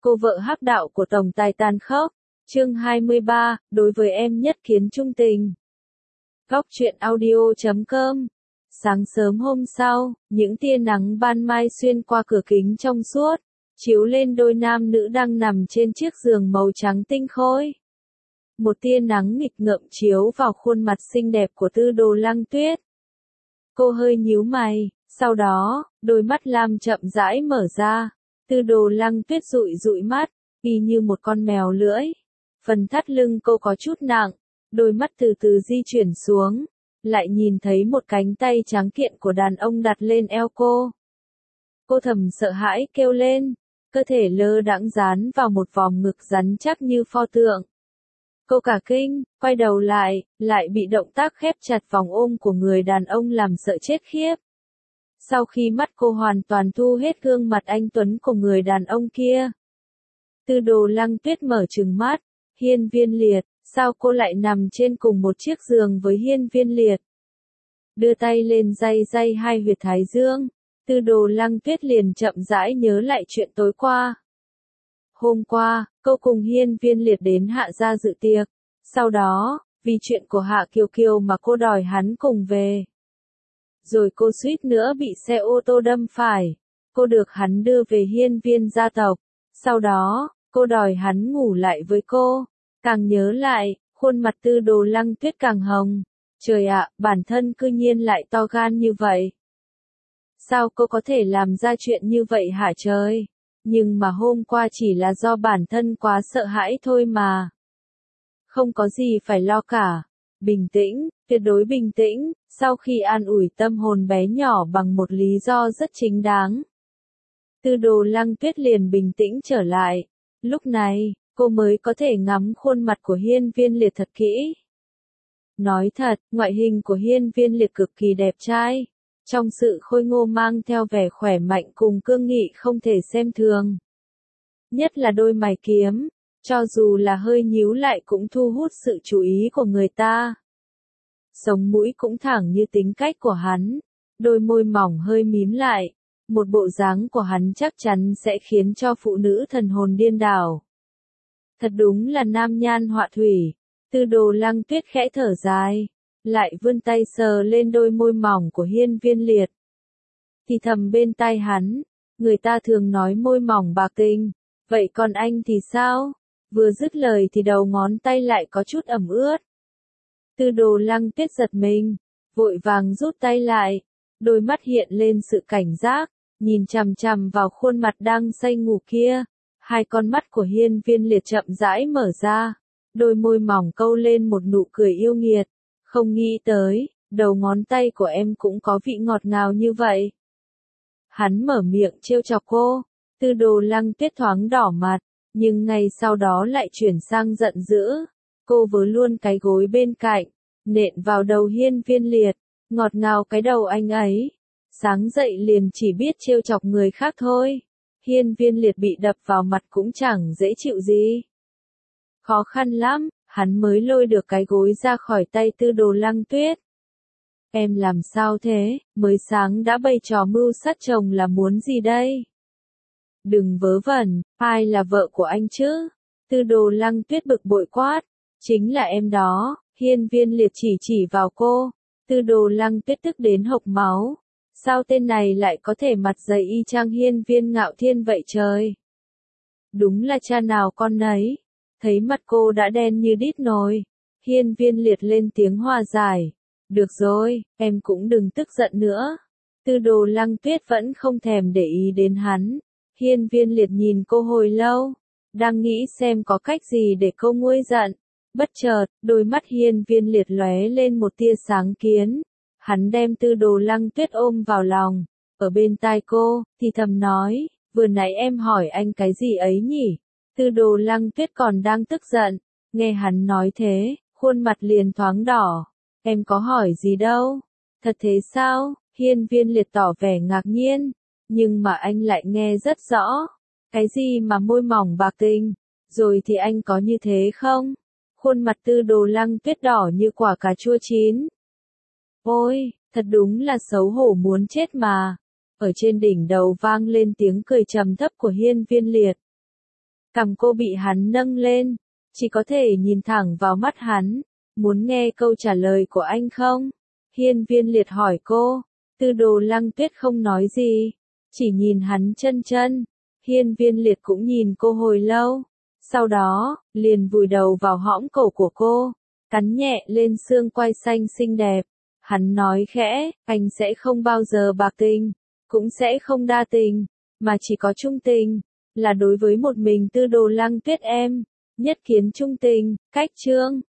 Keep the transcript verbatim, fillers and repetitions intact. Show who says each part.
Speaker 1: Cô vợ hắc đạo của tổng tài tàn khốc. Chương hai mươi ba, đối với em nhất kiến trung tình. Góc truyện audio chấm com. Sáng sớm hôm sau, những tia nắng ban mai xuyên qua cửa kính trong suốt, chiếu lên đôi nam nữ đang nằm trên chiếc giường màu trắng tinh khôi. Một tia nắng nghịch ngợm chiếu vào khuôn mặt xinh đẹp của Tư Đồ Lăng Tuyết. Cô hơi nhíu mày, sau đó, đôi mắt lam chậm rãi mở ra. Tư Đồ Lăng Tuyết dụi dụi mắt, y như một con mèo lưỡi. Phần thắt lưng cô có chút nặng, đôi mắt từ từ di chuyển xuống, lại nhìn thấy một cánh tay trắng kiện của đàn ông đặt lên eo cô. Cô thầm sợ hãi kêu lên, cơ thể lơ đãng dán vào một vòng ngực rắn chắc như pho tượng. Cô cả kinh, quay đầu lại, lại bị động tác khép chặt vòng ôm của người đàn ông làm sợ chết khiếp. Sau khi mắt cô hoàn toàn thu hết gương mặt anh tuấn của người đàn ông kia, Tư Đồ Lăng Tuyết mở trừng mắt. Hiên Viên Liệt, sao cô lại nằm trên cùng một chiếc giường với Hiên Viên Liệt? Đưa tay lên day day hai huyệt thái dương, Tư Đồ Lăng Tuyết liền chậm rãi nhớ lại chuyện tối qua. Hôm qua, cô cùng Hiên Viên Liệt đến Hạ gia dự tiệc, sau đó, vì chuyện của Hạ Kiều Kiều mà cô đòi hắn cùng về. Rồi cô suýt nữa bị xe ô tô đâm phải, cô được hắn đưa về Hiên Viên gia tộc, sau đó, cô đòi hắn ngủ lại với cô. Càng nhớ lại, khuôn mặt Tư Đồ Lăng Tuyết càng hồng. Trời ạ, bản thân cư nhiên lại to gan như vậy. Sao cô có thể làm ra chuyện như vậy hả trời? Nhưng mà hôm qua chỉ là do bản thân quá sợ hãi thôi mà. Không có gì phải lo cả. Bình tĩnh, tuyệt đối bình tĩnh, sau khi an ủi tâm hồn bé nhỏ bằng một lý do rất chính đáng. Tư Đồ Lăng Tuyết liền bình tĩnh trở lại. Lúc này, cô mới có thể ngắm khuôn mặt của Hiên Viên Liệt thật kỹ. Nói thật, ngoại hình của Hiên Viên Liệt cực kỳ đẹp trai. Trong sự khôi ngô mang theo vẻ khỏe mạnh cùng cương nghị không thể xem thường. Nhất là đôi mày kiếm, cho dù là hơi nhíu lại cũng thu hút sự chú ý của người ta. Sống mũi cũng thẳng như tính cách của hắn, đôi môi mỏng hơi mím lại. Một bộ dáng của hắn chắc chắn sẽ khiến cho phụ nữ thần hồn điên đảo. Thật đúng là nam nhan họa thủy. Tư Đồ Lăng Tuyết khẽ thở dài, lại vươn tay sờ lên đôi môi mỏng của Hiên Viên Liệt. Thì thầm bên tai hắn, người ta thường nói môi mỏng bạc tình, vậy còn anh thì sao? Vừa dứt lời thì đầu ngón tay lại có chút ẩm ướt. Tư Đồ Lăng Tuyết giật mình, vội vàng rút tay lại, đôi mắt hiện lên sự cảnh giác, nhìn chằm chằm vào khuôn mặt đang say ngủ kia. Hai con mắt của Hiên Viên Liệt chậm rãi mở ra, đôi môi mỏng câu lên một nụ cười yêu nghiệt. Không nghĩ tới, đầu ngón tay của em cũng có vị ngọt ngào như vậy. Hắn mở miệng trêu chọc cô, Tư Đồ Lăng Tuyết thoáng đỏ mặt, nhưng ngay sau đó lại chuyển sang giận dữ. Cô vớ luôn cái gối bên cạnh, nện vào đầu Hiên Viên Liệt, ngọt ngào cái đầu anh ấy. Sáng dậy liền chỉ biết trêu chọc người khác thôi. Hiên Viên Liệt bị đập vào mặt cũng chẳng dễ chịu gì. Khó khăn lắm, hắn mới lôi được cái gối ra khỏi tay Tư Đồ Lăng Tuyết. Em làm sao thế, mới sáng đã bày trò mưu sát chồng là muốn gì đây? Đừng vớ vẩn, ai là vợ của anh chứ? Tư Đồ Lăng Tuyết bực bội quát. Chính là em đó. Hiên Viên Liệt chỉ chỉ vào cô. Tư Đồ Lăng Tuyết tức đến hộc máu. Sao tên này lại có thể mặt dày y chang Hiên Viên Ngạo Thiên vậy trời? Đúng là cha nào con nấy. Thấy mặt cô đã đen như đít nồi, Hiên Viên Liệt lên tiếng hòa giải. Được rồi, em cũng đừng tức giận nữa. Tư Đồ Lăng Tuyết vẫn không thèm để ý đến hắn. Hiên Viên Liệt nhìn cô hồi lâu, đang nghĩ xem có cách gì để cô nguôi giận. Bất chợt, đôi mắt Hiên Viên Liệt lóe lên một tia sáng kiến. Hắn đem Tư Đồ Lăng Tuyết ôm vào lòng, ở bên tai cô, thì thầm nói, vừa nãy em hỏi anh cái gì ấy nhỉ? Tư Đồ Lăng Tuyết còn đang tức giận, nghe hắn nói thế, khuôn mặt liền thoáng đỏ. Em có hỏi gì đâu? Thật thế sao? Hiên Viên Liệt tỏ vẻ ngạc nhiên, nhưng mà anh lại nghe rất rõ. Cái gì mà môi mỏng bạc tình? Rồi thì anh có như thế không? Khuôn mặt Tư Đồ Lăng Tuyết đỏ như quả cà chua chín. Ôi, thật đúng là xấu hổ muốn chết mà. Ở trên đỉnh đầu vang lên tiếng cười trầm thấp của Hiên Viên Liệt. Cằm cô bị hắn nâng lên, chỉ có thể nhìn thẳng vào mắt hắn. Muốn nghe câu trả lời của anh không? Hiên Viên Liệt hỏi cô. Tư Đồ Lăng Tuyết không nói gì, chỉ nhìn hắn chân chân. Hiên Viên Liệt cũng nhìn cô hồi lâu, sau đó, liền vùi đầu vào hõm cổ của cô, cắn nhẹ lên xương quai xanh xinh đẹp. Hắn nói khẽ, anh sẽ không bao giờ bạc tình, cũng sẽ không đa tình, mà chỉ có trung tình, là đối với một mình Tư Đồ Lăng Tuyết em, nhất kiến trung tình. Cách chương